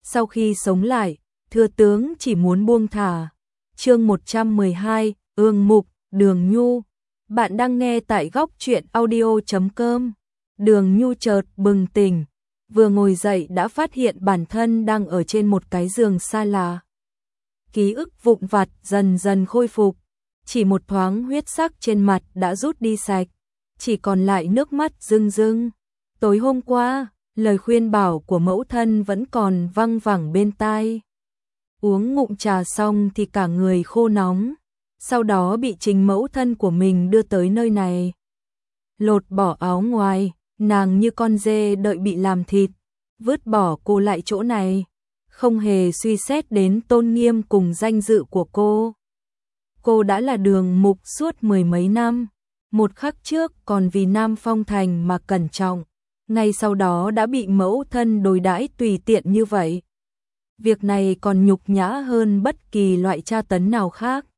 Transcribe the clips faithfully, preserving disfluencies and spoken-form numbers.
sau khi sống lại, thừa tướng chỉ muốn buông thả. Chương một trăm mười hai, ương mục, Đường Nhu. Bạn đang nghe tại góc truyện audio chấm com. Đường Nhu chợt bừng tỉnh, vừa ngồi dậy đã phát hiện bản thân đang ở trên một cái giường xa lạ. Ký ức vụn vặt dần dần khôi phục, chỉ một thoáng huyết sắc trên mặt đã rút đi sạch, chỉ còn lại nước mắt rưng rưng. Tối hôm qua, lời khuyên bảo của mẫu thân vẫn còn văng vẳng bên tai. Uống ngụm trà xong thì cả người khô nóng, sau đó bị chính mẫu thân của mình đưa tới nơi này. Lột bỏ áo ngoài, nàng như con dê đợi bị làm thịt, vứt bỏ cô lại chỗ này, không hề suy xét đến tôn nghiêm cùng danh dự của cô. Cô đã là Đường Mục suốt mười mấy năm, một khắc trước còn vì Nam Phong Thành mà cẩn trọng, ngay sau đó đã bị mẫu thân đối đãi tùy tiện như vậy. Việc này còn nhục nhã hơn bất kỳ loại tra tấn nào khác.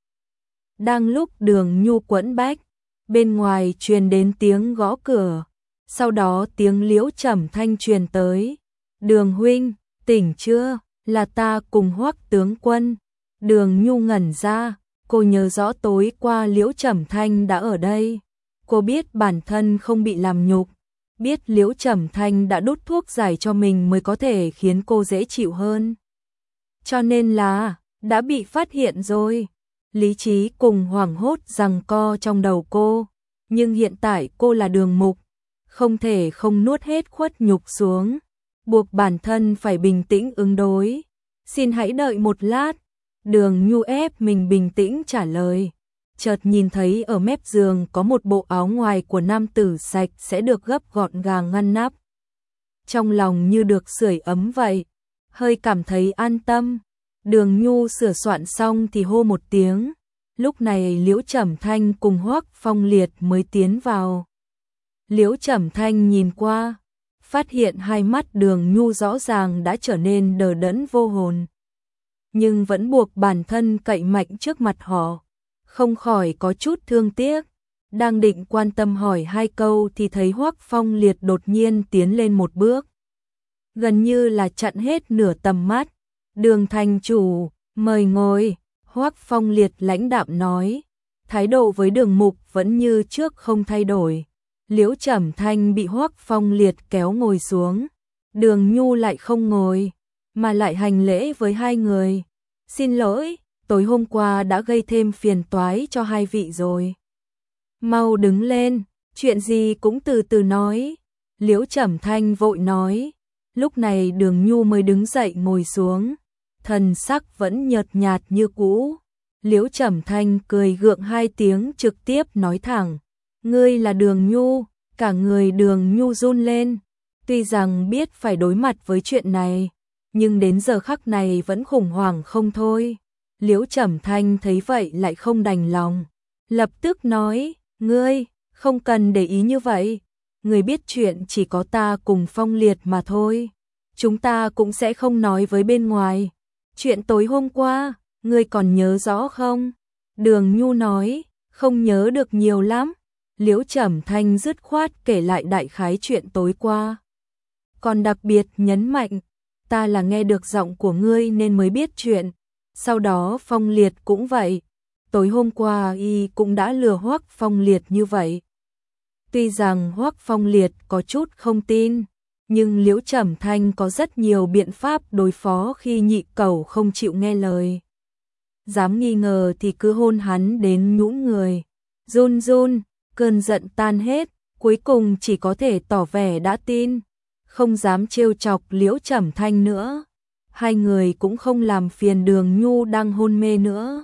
Đang lúc Đường Nhu quẫn bách, bên ngoài truyền đến tiếng gõ cửa, sau đó tiếng Liễu Trầm Thanh truyền tới. Đường huynh, tỉnh chưa? Là ta cùng Hoắc tướng quân. Đường Nhu ngẩn ra, cô nhớ rõ tối qua Liễu Trầm Thanh đã ở đây. Cô biết bản thân không bị làm nhục, biết Liễu Trầm Thanh đã đút thuốc giải cho mình mới có thể khiến cô dễ chịu hơn. Cho nên là, đã bị phát hiện rồi. Lý trí cùng hoảng hốt giằng co trong đầu cô, nhưng hiện tại cô là Đường Mục, không thể không nuốt hết khuất nhục xuống, buộc bản thân phải bình tĩnh ứng đối. Xin hãy đợi một lát. Đường Nhu ép mình bình tĩnh trả lời, chợt nhìn thấy ở mép giường có một bộ áo ngoài của nam tử sạch sẽ được gấp gọn gàng ngăn nắp. Trong lòng như được sưởi ấm vậy, hơi cảm thấy an tâm. Đường Nhu sửa soạn xong thì hô một tiếng, lúc này Liễu Trầm Thanh cùng Hoắc Phong Liệt mới tiến vào. Liễu Trầm Thanh nhìn qua, phát hiện hai mắt Đường Nhu rõ ràng đã trở nên đờ đẫn vô hồn, nhưng vẫn buộc bản thân cậy mạnh trước mặt họ, không khỏi có chút thương tiếc. Đang định quan tâm hỏi hai câu thì thấy Hoắc Phong Liệt đột nhiên tiến lên một bước, gần như là chặn hết nửa tầm mắt. Đường thành chủ, mời ngồi. Hoắc Phong Liệt lãnh đạm nói, thái độ với Đường Mục vẫn như trước không thay đổi. Liễu Trầm Thanh bị Hoắc Phong Liệt kéo ngồi xuống, Đường Nhu lại không ngồi, mà lại hành lễ với hai người. Xin lỗi, tối hôm qua đã gây thêm phiền toái cho hai vị rồi. Mau đứng lên, chuyện gì cũng từ từ nói. Liễu Trầm Thanh vội nói. Lúc này Đường Nhu mới đứng dậy ngồi xuống, thần sắc vẫn nhợt nhạt như cũ. Liễu Trầm Thanh cười gượng hai tiếng trực tiếp nói thẳng, ngươi là Đường Nhu. Cả người Đường Nhu run lên, tuy rằng biết phải đối mặt với chuyện này, nhưng đến giờ khắc này vẫn khủng hoảng không thôi. Liễu Trầm Thanh thấy vậy lại không đành lòng, lập tức nói, ngươi, không cần để ý như vậy. Ngươi biết chuyện chỉ có ta cùng Phong Liệt mà thôi, chúng ta cũng sẽ không nói với bên ngoài. Chuyện tối hôm qua, ngươi còn nhớ rõ không? Đường Nhu nói, không nhớ được nhiều lắm. Liễu Trầm Thanh dứt khoát kể lại đại khái chuyện tối qua, còn đặc biệt nhấn mạnh, ta là nghe được giọng của ngươi nên mới biết chuyện. Sau đó Phong Liệt cũng vậy, tối hôm qua y cũng đã lừa Hoắc Phong Liệt như vậy. Tuy rằng Hoắc Phong Liệt có chút không tin, nhưng Liễu Trầm Thanh có rất nhiều biện pháp đối phó khi nhị cẩu không chịu nghe lời. Dám nghi ngờ thì cứ hôn hắn đến nhũn người. Run run, cơn giận tan hết, cuối cùng chỉ có thể tỏ vẻ đã tin, không dám trêu chọc Liễu Trầm Thanh nữa. Hai người cũng không làm phiền Đường Nhu đang hôn mê nữa.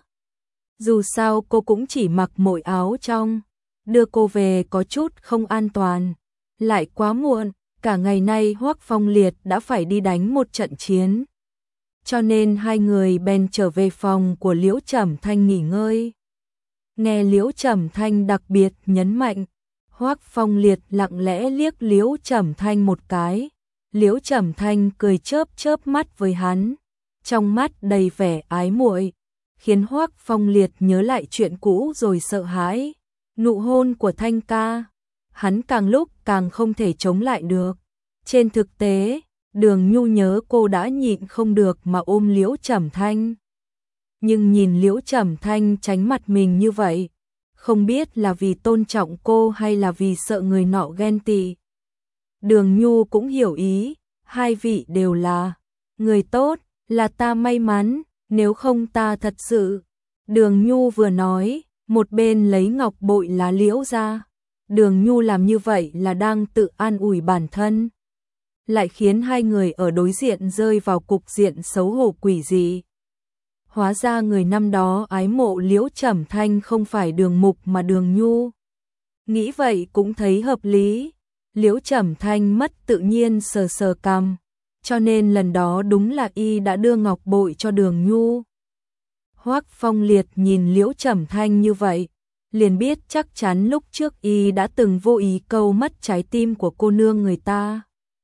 Dù sao cô cũng chỉ mặc mỗi áo trong, đưa cô về có chút không an toàn. Lại quá muộn, cả ngày nay Hoắc Phong Liệt đã phải đi đánh một trận chiến, cho nên hai người bèn trở về phòng của Liễu Trầm Thanh nghỉ ngơi. Nghe Liễu Trầm Thanh đặc biệt nhấn mạnh, Hoắc Phong Liệt lặng lẽ liếc Liễu Trầm Thanh một cái. Liễu Trầm Thanh cười chớp chớp mắt với hắn, trong mắt đầy vẻ ái muội, khiến Hoắc Phong Liệt nhớ lại chuyện cũ rồi sợ hãi. Nụ hôn của Thanh ca, hắn càng lúc càng không thể chống lại được. Trên thực tế, Đường Nhu nhớ cô đã nhịn không được mà ôm Liễu Trầm Thanh. Nhưng nhìn Liễu Trầm Thanh tránh mặt mình như vậy, không biết là vì tôn trọng cô hay là vì sợ người nọ ghen tị. Đường Nhu cũng hiểu ý, hai vị đều là người tốt, là ta may mắn, nếu không ta thật sự. Đường Nhu vừa nói, một bên lấy ngọc bội lá liễu ra. Đường Nhu làm như vậy là đang tự an ủi bản thân, lại khiến hai người ở đối diện rơi vào cục diện xấu hổ quỷ dị. Hóa ra người năm đó ái mộ Liễu Trầm Thanh không phải Đường Mục mà Đường Nhu. Nghĩ vậy cũng thấy hợp lý. Liễu Trầm Thanh mất tự nhiên sờ sờ cằm, cho nên lần đó đúng là y đã đưa ngọc bội cho Đường Nhu. Hoắc Phong Liệt nhìn Liễu Trầm Thanh như vậy, liền biết chắc chắn lúc trước y đã từng vô ý câu mất trái tim của cô nương người ta.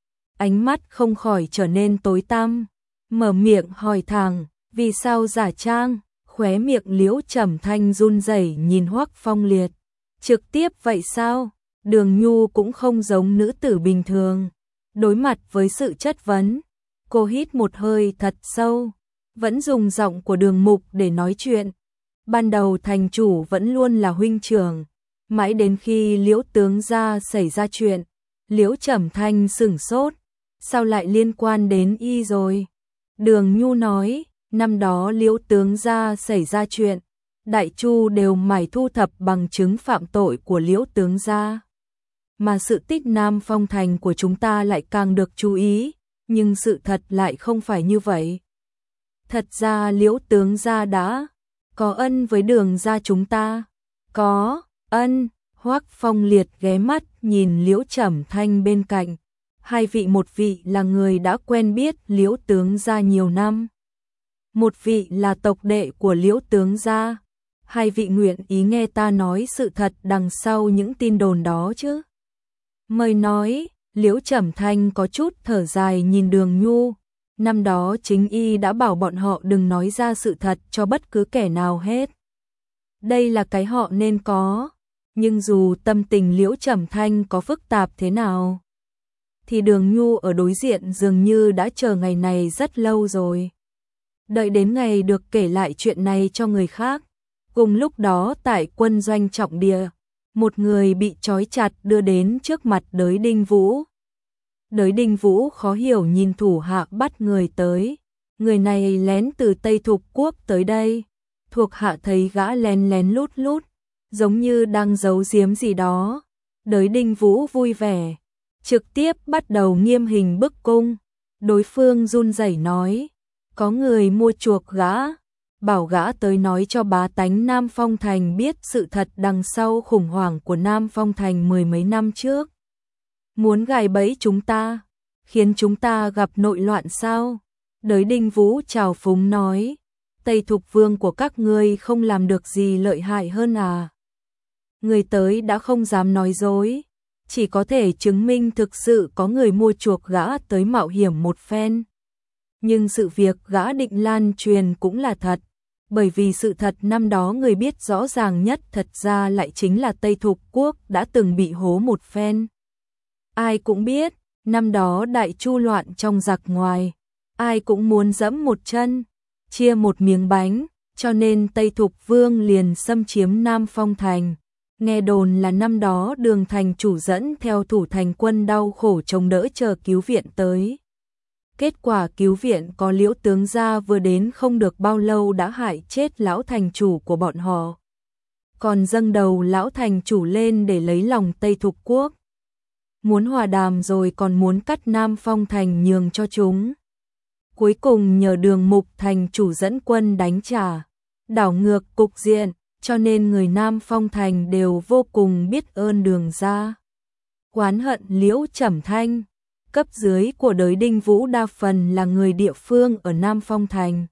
Ánh mắt không khỏi trở nên tối tăm, mở miệng hỏi thẳng, vì sao giả trang? Khóe miệng Liễu Trầm Thanh run rẩy nhìn Hoắc Phong Liệt. Trực tiếp vậy sao? Đường Nhu cũng không giống nữ tử bình thường. Đối mặt với sự chất vấn, cô hít một hơi thật sâu, vẫn dùng giọng của Đường Mục để nói chuyện. Ban đầu thành chủ vẫn luôn là huynh trưởng, mãi đến khi Liễu tướng gia xảy ra chuyện, Liễu Trầm Thanh sửng sốt, sao lại liên quan đến y rồi? Đường Nhu nói, năm đó Liễu tướng gia xảy ra chuyện, Đại Chu đều mải thu thập bằng chứng phạm tội của Liễu tướng gia. Mà sự tích Nam Phong Thành của chúng ta lại càng được chú ý, nhưng sự thật lại không phải như vậy. Thật ra Liễu tướng gia đã có ân với Đường gia chúng ta. Có ân? Hoắc Phong Liệt ghé mắt nhìn Liễu Trầm Thanh bên cạnh. Hai vị, một vị là người đã quen biết Liễu tướng gia nhiều năm, một vị là tộc đệ của Liễu tướng gia. Hai vị nguyện ý nghe ta nói sự thật đằng sau những tin đồn đó chứ? Mời nói. Liễu Trầm Thanh có chút thở dài nhìn Đường Nhu. Năm đó chính y đã bảo bọn họ đừng nói ra sự thật cho bất cứ kẻ nào hết. Đây là cái họ nên có. Nhưng dù tâm tình Liễu Trầm Thanh có phức tạp thế nào, thì Đường Nhu ở đối diện dường như đã chờ ngày này rất lâu rồi. Đợi đến ngày được kể lại chuyện này cho người khác. Cùng lúc đó tại quân doanh trọng địa, một người bị trói chặt đưa đến trước mặt Đới Đinh Vũ. Đới Đinh Vũ khó hiểu nhìn thủ hạ bắt người tới. Người này lén từ Tây Thục Quốc tới đây. Thuộc hạ thấy gã lén lén lút lút, giống như đang giấu giếm gì đó. Đới Đinh Vũ vui vẻ, trực tiếp bắt đầu nghiêm hình bức cung. Đối phương run rẩy nói, có người mua chuộc gã, bảo gã tới nói cho bá tánh Nam Phong Thành biết sự thật đằng sau khủng hoảng của Nam Phong Thành mười mấy năm trước. Muốn gài bẫy chúng ta, khiến chúng ta gặp nội loạn sao? Đới Đinh Vũ trào phúng nói, Tây Thục Vương của các ngươi không làm được gì lợi hại hơn à? Người tới đã không dám nói dối, chỉ có thể chứng minh thực sự có người mua chuộc gã tới mạo hiểm một phen. Nhưng sự việc gã định lan truyền cũng là thật, bởi vì sự thật năm đó người biết rõ ràng nhất thật ra lại chính là Tây Thục Quốc đã từng bị hố một phen. Ai cũng biết, năm đó Đại Chu loạn trong giặc ngoài, ai cũng muốn dẫm một chân, chia một miếng bánh, cho nên Tây Thục Vương liền xâm chiếm Nam Phong Thành. Nghe đồn là năm đó Đường thành chủ dẫn theo thủ thành quân đau khổ chống đỡ chờ cứu viện tới. Kết quả cứu viện có Liễu tướng gia vừa đến không được bao lâu đã hại chết lão thành chủ của bọn họ. Còn dâng đầu lão thành chủ lên để lấy lòng Tây Thục Quốc. Muốn hòa đàm rồi còn muốn cắt Nam Phong Thành nhường cho chúng. Cuối cùng nhờ Đường Mục thành chủ dẫn quân đánh trả, đảo ngược cục diện, cho nên người Nam Phong Thành đều vô cùng biết ơn Đường gia. Oán hận Liễu Trầm Thanh. Cấp dưới của Đới Đinh Vũ đa phần là người địa phương ở Nam Phong Thành.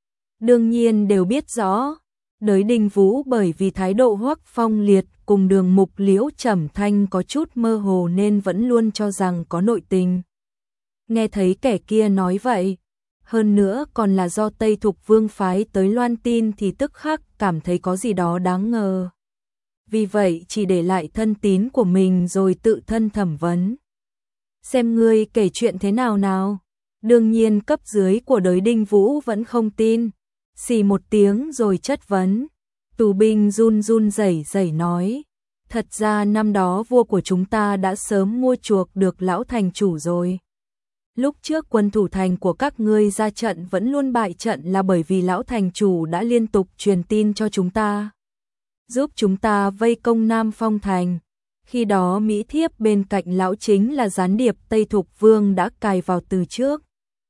Đương nhiên đều biết rõ, Đới Đinh Vũ bởi vì thái độ Hoắc Phong Liệt cùng Đường Mục Liễu Trầm Thanh có chút mơ hồ nên vẫn luôn cho rằng có nội tình. Nghe thấy kẻ kia nói vậy, hơn nữa còn là do Tây Thục Vương phái tới loan tin thì tức khắc cảm thấy có gì đó đáng ngờ. Vì vậy chỉ để lại thân tín của mình rồi tự thân thẩm vấn. Xem ngươi kể chuyện thế nào nào. Đương nhiên cấp dưới của Đới Đinh Vũ vẫn không tin, xì một tiếng rồi chất vấn. Tù binh run run rẩy rẩy nói, thật ra năm đó vua của chúng ta đã sớm mua chuộc được lão thành chủ rồi. Lúc trước quân thủ thành của các ngươi ra trận vẫn luôn bại trận là bởi vì lão thành chủ đã liên tục truyền tin cho chúng ta, giúp chúng ta vây công Nam Phong thành. Khi đó Mỹ Thiếp bên cạnh lão chính là gián điệp Tây Thục Vương đã cài vào từ trước.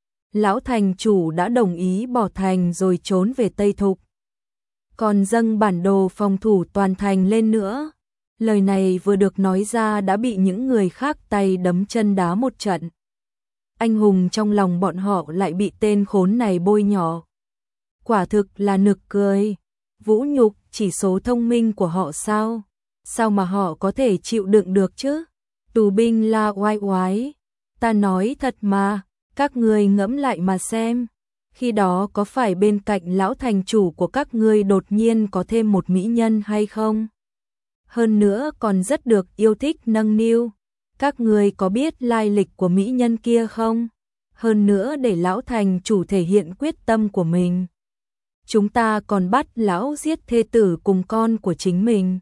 Lão thành chủ đã đồng ý bỏ thành rồi trốn về Tây Thục, còn dâng bản đồ phòng thủ toàn thành lên nữa. Lời này vừa được nói ra đã bị những người khác tay đấm chân đá một trận. Anh hùng trong lòng bọn họ lại bị tên khốn này bôi nhọ. Quả thực là nực cười, vũ nhục chỉ số thông minh của họ sao? Sao mà họ có thể chịu đựng được chứ? Tù binh la oai oái, ta nói thật mà, các ngươi ngẫm lại mà xem. Khi đó có phải bên cạnh lão thành chủ của các ngươi đột nhiên có thêm một mỹ nhân hay không? Hơn nữa còn rất được yêu thích nâng niu. Các ngươi có biết lai lịch của mỹ nhân kia không? Hơn nữa để lão thành chủ thể hiện quyết tâm của mình, chúng ta còn bắt lão giết thê tử cùng con của chính mình,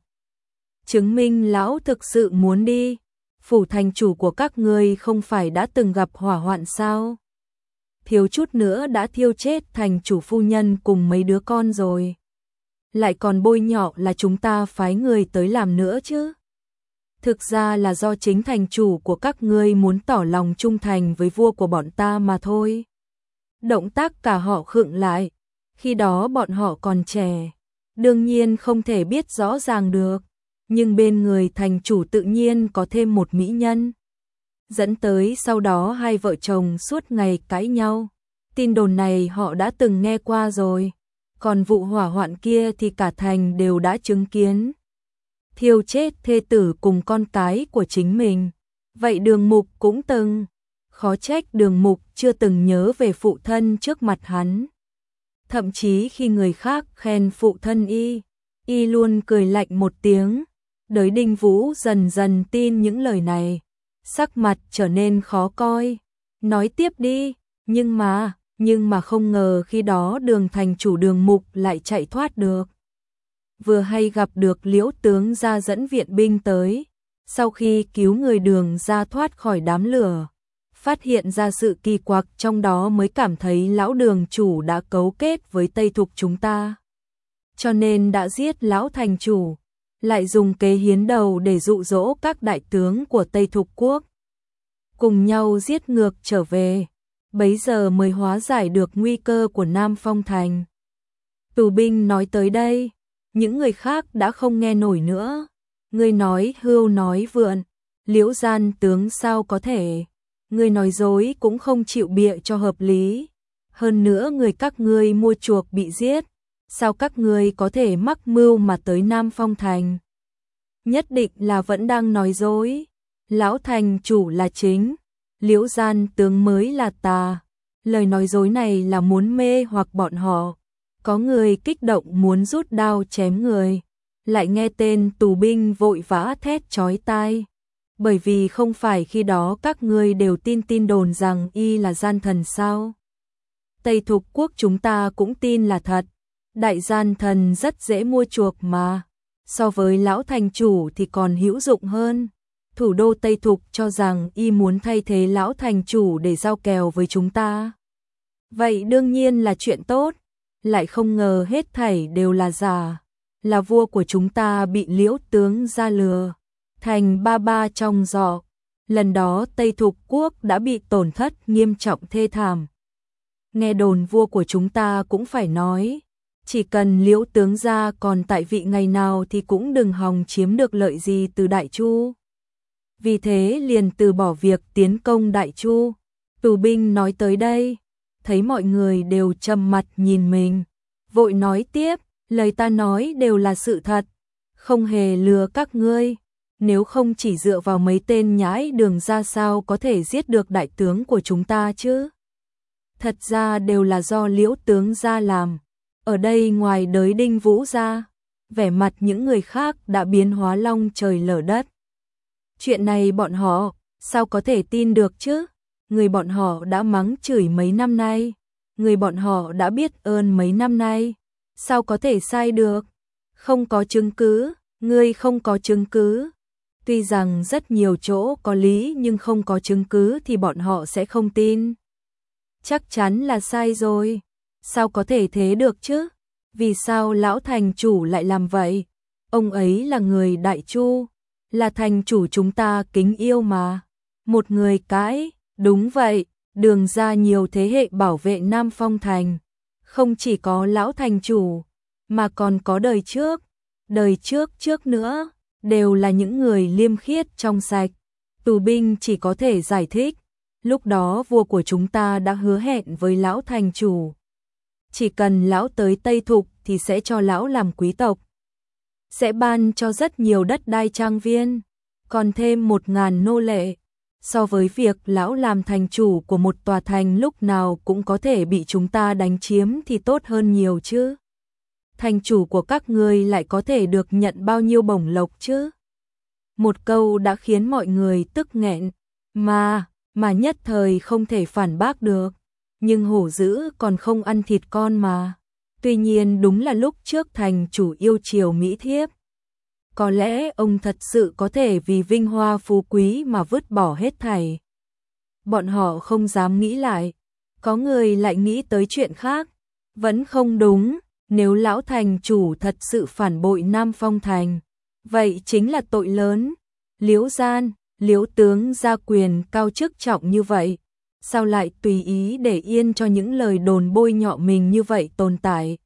chứng minh lão thực sự muốn đi. Phủ thành chủ của các ngươi không phải đã từng gặp hỏa hoạn sao? Thiếu chút nữa đã thiêu chết thành chủ phu nhân cùng mấy đứa con rồi. Lại còn bôi nhọ là chúng ta phái người tới làm nữa chứ. Thực ra là do chính thành chủ của các ngươi muốn tỏ lòng trung thành với vua của bọn ta mà thôi. Động tác cả họ khựng lại, khi đó bọn họ còn trẻ, đương nhiên không thể biết rõ ràng được, nhưng bên người thành chủ tự nhiên có thêm một mỹ nhân. Dẫn tới sau đó hai vợ chồng suốt ngày cãi nhau. Tin đồn này họ đã từng nghe qua rồi, còn vụ hỏa hoạn kia thì cả thành đều đã chứng kiến. Thiêu chết thê tử cùng con cái của chính mình. Vậy Đường Mục cũng từng, khó trách Đường Mục chưa từng nhớ về phụ thân trước mặt hắn. Thậm chí khi người khác khen phụ thân y, y luôn cười lạnh một tiếng. Đới Đinh Vũ dần dần tin những lời này, sắc mặt trở nên khó coi. Nói tiếp đi, nhưng mà, nhưng mà không ngờ khi đó Đường thành chủ Đường Mục lại chạy thoát được. Vừa hay gặp được Liễu tướng ra dẫn viện binh tới, sau khi cứu người Đường ra thoát khỏi đám lửa, phát hiện ra sự kỳ quặc trong đó mới cảm thấy lão Đường chủ đã cấu kết với Tây Thục chúng ta. Cho nên đã giết lão thành chủ, lại dùng kế hiến đầu để dụ dỗ các đại tướng của Tây Thục quốc cùng nhau giết ngược trở về, bấy giờ mới hóa giải được nguy cơ của Nam Phong thành. Tù binh nói tới đây, những người khác đã không nghe nổi nữa. Ngươi nói hưu nói vượn, Liễu gian tướng sao có thể? Ngươi nói dối cũng không chịu bịa cho hợp lý. Hơn nữa người các ngươi mua chuộc bị giết, sao các ngươi có thể mắc mưu mà tới Nam Phong thành? Nhất định là vẫn đang nói dối. Lão thành chủ là chính, Liễu gian tướng mới là tà. Lời nói dối này là muốn mê hoặc bọn họ. Có người kích động muốn rút đao chém người, lại nghe tên tù binh vội vã thét chói tai. Bởi vì không phải khi đó các ngươi đều tin tin đồn rằng y là gian thần sao? Tây Thục quốc chúng ta cũng tin là thật. Đại gian thần rất dễ mua chuộc mà. So với lão thành chủ thì còn hữu dụng hơn. Thủ đô Tây Thục cho rằng y muốn thay thế lão thành chủ để giao kèo với chúng ta. Vậy đương nhiên là chuyện tốt. Lại không ngờ hết thảy đều là giả. Là vua của chúng ta bị Liễu tướng ra lừa thành ba ba trong giỏ. Lần đó Tây Thục quốc đã bị tổn thất nghiêm trọng thê thảm. Nghe đồn vua của chúng ta cũng phải nói, chỉ cần Liễu tướng gia còn tại vị ngày nào thì cũng đừng hòng chiếm được lợi gì từ Đại Chu. Vì thế liền từ bỏ việc tiến công Đại Chu. Tù binh nói tới đây, thấy mọi người đều trầm mặt nhìn mình, vội nói tiếp, lời ta nói đều là sự thật, không hề lừa các ngươi. Nếu không chỉ dựa vào mấy tên nhãi Đường ra sao có thể giết được đại tướng của chúng ta chứ? Thật ra đều là do Liễu tướng gia làm. Ở đây ngoài Đới Đinh Vũ ra, vẻ mặt những người khác đã biến hóa long trời lở đất. Chuyện này bọn họ sao có thể tin được chứ? người bọn họ đã mắng chửi mấy năm nay, người bọn họ đã biết ơn mấy năm nay, sao có thể sai được? Không có chứng cứ, ngươi không có chứng cứ. Tuy rằng rất nhiều chỗ có lý nhưng không có chứng cứ thì bọn họ sẽ không tin. Chắc chắn là sai rồi. Sao có thể thế được chứ? Vì sao lão thành chủ lại làm vậy? Ông ấy là người Đại Chu, là thành chủ chúng ta kính yêu mà. Một người cãi, đúng vậy, Đường gia nhiều thế hệ bảo vệ Nam Phong Thành. Không chỉ có lão thành chủ, mà còn có đời trước, đời trước trước nữa, đều là những người liêm khiết trong sạch. Tù binh chỉ có thể giải thích, lúc đó vua của chúng ta đã hứa hẹn với lão thành chủ. Chỉ cần lão tới Tây Thục thì sẽ cho lão làm quý tộc. Sẽ ban cho rất nhiều đất đai trang viên, còn thêm một ngàn nô lệ. So với việc lão làm thành chủ của một tòa thành lúc nào cũng có thể bị chúng ta đánh chiếm thì tốt hơn nhiều chứ. Thành chủ của các ngươi lại có thể được nhận bao nhiêu bổng lộc chứ? Một câu đã khiến mọi người tức nghẹn, mà, mà nhất thời không thể phản bác được. Nhưng hổ dữ còn không ăn thịt con mà. Tuy nhiên đúng là lúc trước thành chủ yêu chiều mỹ thiếp. Có lẽ ông thật sự có thể vì vinh hoa phú quý mà vứt bỏ hết thảy. Bọn họ không dám nghĩ lại. Có người lại nghĩ tới chuyện khác. Vẫn không đúng, nếu lão thành chủ thật sự phản bội Nam Phong Thành, vậy chính là tội lớn. Liễu gian, Liễu tướng gia quyền cao chức trọng như vậy, sao lại tùy ý để yên cho những lời đồn bôi nhọ mình như vậy tồn tại.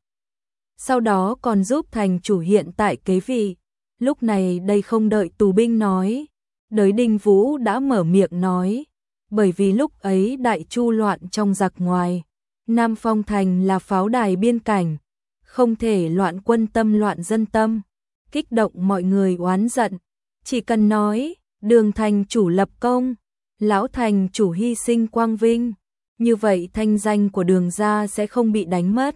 Sau đó còn giúp thành chủ hiện tại kế vị. Lúc này đây không đợi tù binh nói, Đới Đinh Vũ đã mở miệng nói, bởi vì lúc ấy Đại Chu loạn trong giặc ngoài, Nam Phong Thành là pháo đài biên cảnh, không thể loạn quân tâm loạn dân tâm, kích động mọi người oán giận. Chỉ cần nói, Đường thành chủ lập công, lão thành chủ hy sinh quang vinh, như vậy thanh danh của Đường gia sẽ không bị đánh mất.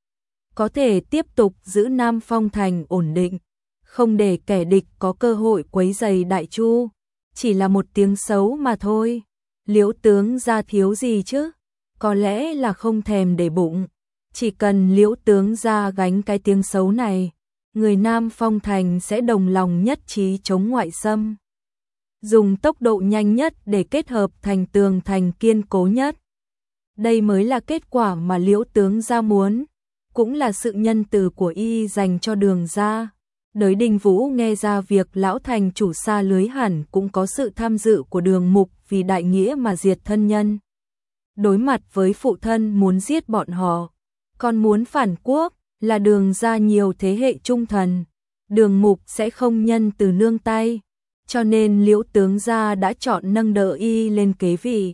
Có thể tiếp tục giữ Nam Phong Thành ổn định, không để kẻ địch có cơ hội quấy rầy Đại Chu, chỉ là một tiếng xấu mà thôi. Liễu tướng gia thiếu gì chứ? Có lẽ là không thèm để bụng, chỉ cần Liễu tướng gia gánh cái tiếng xấu này, người Nam Phong Thành sẽ đồng lòng nhất trí chống ngoại xâm, dùng tốc độ nhanh nhất để kết hợp thành tường thành kiên cố nhất. Đây mới là kết quả mà Liễu tướng gia muốn, cũng là sự nhân từ của y dành cho Đường gia. Đới Đinh Vũ nghe ra việc lão thành chủ xa lưới hẳn cũng có sự tham dự của Đường Mục vì đại nghĩa mà diệt thân nhân. Đối mặt với phụ thân muốn giết bọn họ, còn muốn phản quốc, là Đường gia nhiều thế hệ trung thần. Đường Mục sẽ không nhân từ nương tay, cho nên Liễu tướng gia đã chọn nâng đỡ y lên kế vị.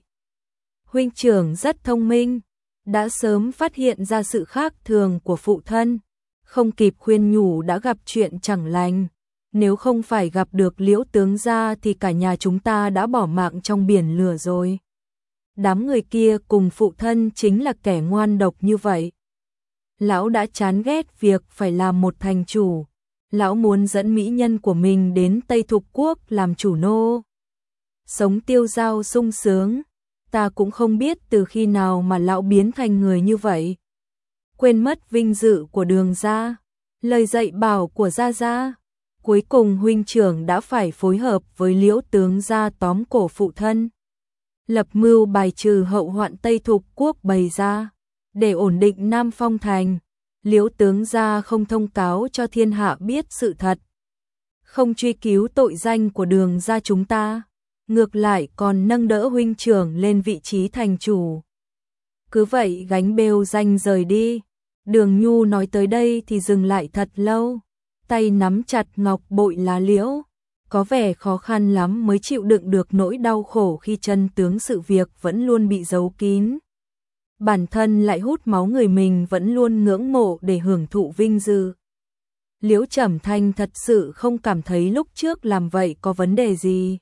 Huynh trưởng rất thông minh, đã sớm phát hiện ra sự khác thường của phụ thân, không kịp khuyên nhủ đã gặp chuyện chẳng lành. Nếu không phải gặp được Liễu tướng gia thì cả nhà chúng ta đã bỏ mạng trong biển lửa rồi. Đám người kia cùng phụ thân chính là kẻ ngoan độc như vậy. Lão đã chán ghét việc phải làm một thành chủ. Lão muốn dẫn mỹ nhân của mình đến Tây Thục Quốc làm chủ nô. Sống tiêu dao sung sướng. Ta cũng không biết từ khi nào mà lão biến thành người như vậy. Quên mất vinh dự của Đường gia, lời dạy bảo của gia gia. Cuối cùng huynh trưởng đã phải phối hợp với Liễu tướng gia tóm cổ phụ thân. Lập mưu bài trừ hậu hoạn Tây Thục Quốc bày ra. Để ổn định Nam Phong Thành, Liễu tướng gia không thông cáo cho thiên hạ biết sự thật. Không truy cứu tội danh của Đường gia chúng ta. Ngược lại còn nâng đỡ huynh trưởng lên vị trí thành chủ. Cứ vậy gánh bêu danh rời đi. Đường Nhu nói tới đây thì dừng lại thật lâu. Tay nắm chặt ngọc bội lá liễu. Có vẻ khó khăn lắm mới chịu đựng được nỗi đau khổ khi chân tướng sự việc vẫn luôn bị giấu kín. Bản thân lại hút máu người mình vẫn luôn ngưỡng mộ để hưởng thụ vinh dự. Liễu Trầm Thanh thật sự không cảm thấy lúc trước làm vậy có vấn đề gì.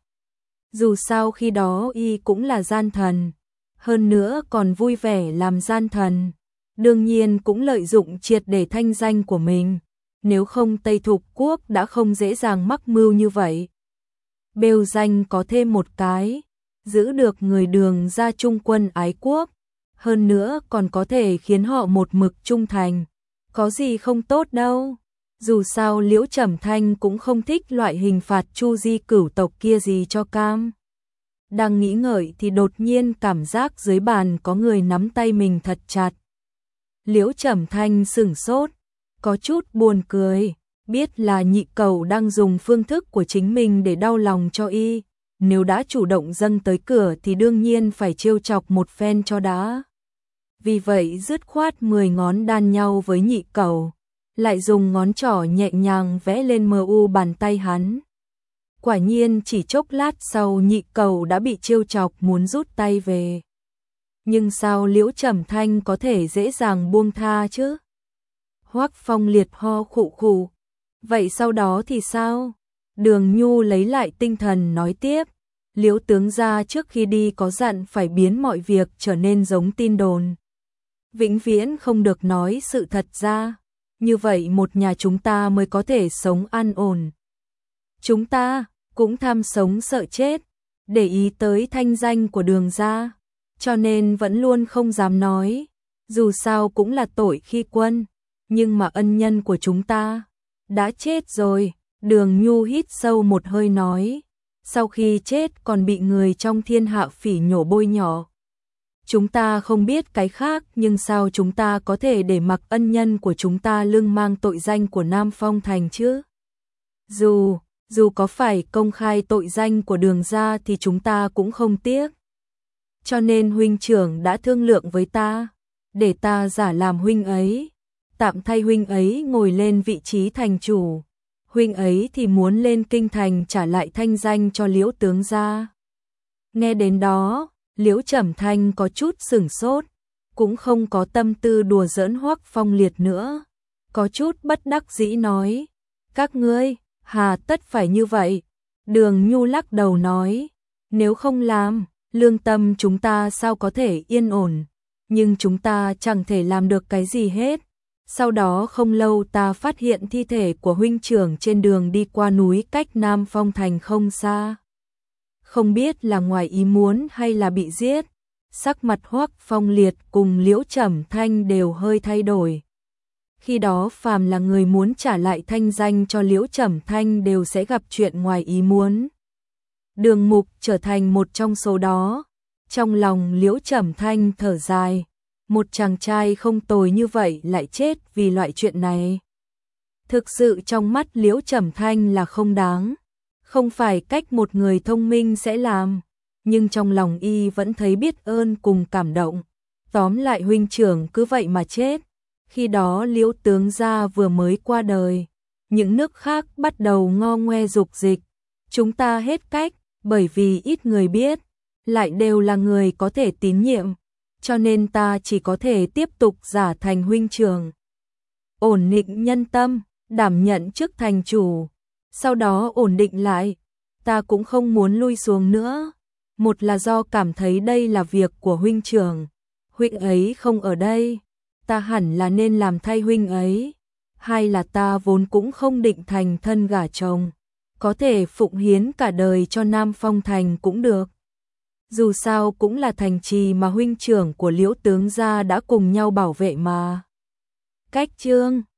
Dù sao khi đó y cũng là gian thần, hơn nữa còn vui vẻ làm gian thần, đương nhiên cũng lợi dụng triệt để thanh danh của mình, nếu không Tây Thục Quốc đã không dễ dàng mắc mưu như vậy. Bêu danh có thêm một cái, giữ được người Đường gia trung quân ái quốc, hơn nữa còn có thể khiến họ một mực trung thành, có gì không tốt đâu. Dù sao Liễu Trầm Thanh cũng không thích loại hình phạt Chu Di cửu tộc kia gì cho cam. Đang nghĩ ngợi thì đột nhiên cảm giác dưới bàn có người nắm tay mình thật chặt. Liễu Trầm Thanh sửng sốt, có chút buồn cười, biết là nhị cầu đang dùng phương thức của chính mình để đau lòng cho y, nếu đã chủ động dâng tới cửa thì đương nhiên phải trêu chọc một phen cho đã. Vì vậy dứt khoát mười ngón đan nhau với nhị cầu, lại dùng ngón trỏ nhẹ nhàng vẽ lên mờ u bàn tay hắn. Quả nhiên chỉ chốc lát sau nhị cầu đã bị trêu chọc muốn rút tay về. Nhưng sao Liễu Trầm Thanh có thể dễ dàng buông tha chứ? Hoắc Phong Liệt ho khụ khụ. Vậy sau đó thì sao? Đường Nhu lấy lại tinh thần nói tiếp. Liễu tướng gia trước khi đi có dặn phải biến mọi việc trở nên giống tin đồn. Vĩnh viễn không được nói sự thật ra. Như vậy một nhà chúng ta mới có thể sống an ổn. Chúng ta cũng tham sống sợ chết, để ý tới thanh danh của Đường gia, cho nên vẫn luôn không dám nói. Dù sao cũng là tội khi quân, nhưng mà ân nhân của chúng ta đã chết rồi. Đường Nhu hít sâu một hơi nói, sau khi chết còn bị người trong thiên hạ phỉ nhổ bôi nhỏ. Chúng ta không biết cái khác, nhưng sao chúng ta có thể để mặc ân nhân của chúng ta lưng mang tội danh của Nam Phong Thành chứ? Dù, dù có phải công khai tội danh của Đường gia thì chúng ta cũng không tiếc. Cho nên huynh trưởng đã thương lượng với ta, để ta giả làm huynh ấy, tạm thay huynh ấy ngồi lên vị trí thành chủ. Huynh ấy thì muốn lên kinh thành trả lại thanh danh cho Liễu tướng gia. Nghe đến đó, Liễu Trầm Thanh có chút sửng sốt, cũng không có tâm tư đùa giỡn Hoắc Phong Liệt nữa, có chút bất đắc dĩ nói, các ngươi hà tất phải như vậy. Đường Nhu lắc đầu nói, nếu không làm, lương tâm chúng ta sao có thể yên ổn, nhưng chúng ta chẳng thể làm được cái gì hết. Sau đó không lâu ta phát hiện thi thể của huynh trưởng trên đường đi qua núi cách Nam Phong Thành không xa. Không biết là ngoài ý muốn hay là bị giết. Sắc mặt Hoắc Phong Liệt cùng Liễu Trầm Thanh đều hơi thay đổi. Khi đó phàm là người muốn trả lại thanh danh cho Liễu Trầm Thanh đều sẽ gặp chuyện ngoài ý muốn. Đường Mục trở thành một trong số đó. Trong lòng Liễu Trầm Thanh thở dài, một chàng trai không tồi như vậy lại chết vì loại chuyện này. Thực sự trong mắt Liễu Trầm Thanh là không đáng, không phải cách một người thông minh sẽ làm, nhưng trong lòng y vẫn thấy biết ơn cùng cảm động. Tóm lại huynh trưởng cứ vậy mà chết. Khi đó Liễu tướng gia vừa mới qua đời, những nước khác bắt đầu ngo ngoe dục dịch. Chúng ta hết cách, bởi vì ít người biết, lại đều là người có thể tín nhiệm, cho nên ta chỉ có thể tiếp tục giả thành huynh trưởng, ổn định nhân tâm, đảm nhận chức thành chủ, sau đó ổn định lại. Ta cũng không muốn lui xuống nữa, một là do cảm thấy đây là việc của huynh trưởng, huynh ấy không ở đây, ta hẳn là nên làm thay huynh ấy, hai là ta vốn cũng không định thành thân gả chồng, có thể phụng hiến cả đời cho Nam Phong Thành cũng được. Dù sao cũng là thành trì mà huynh trưởng của Liễu tướng gia đã cùng nhau bảo vệ mà. Cách chương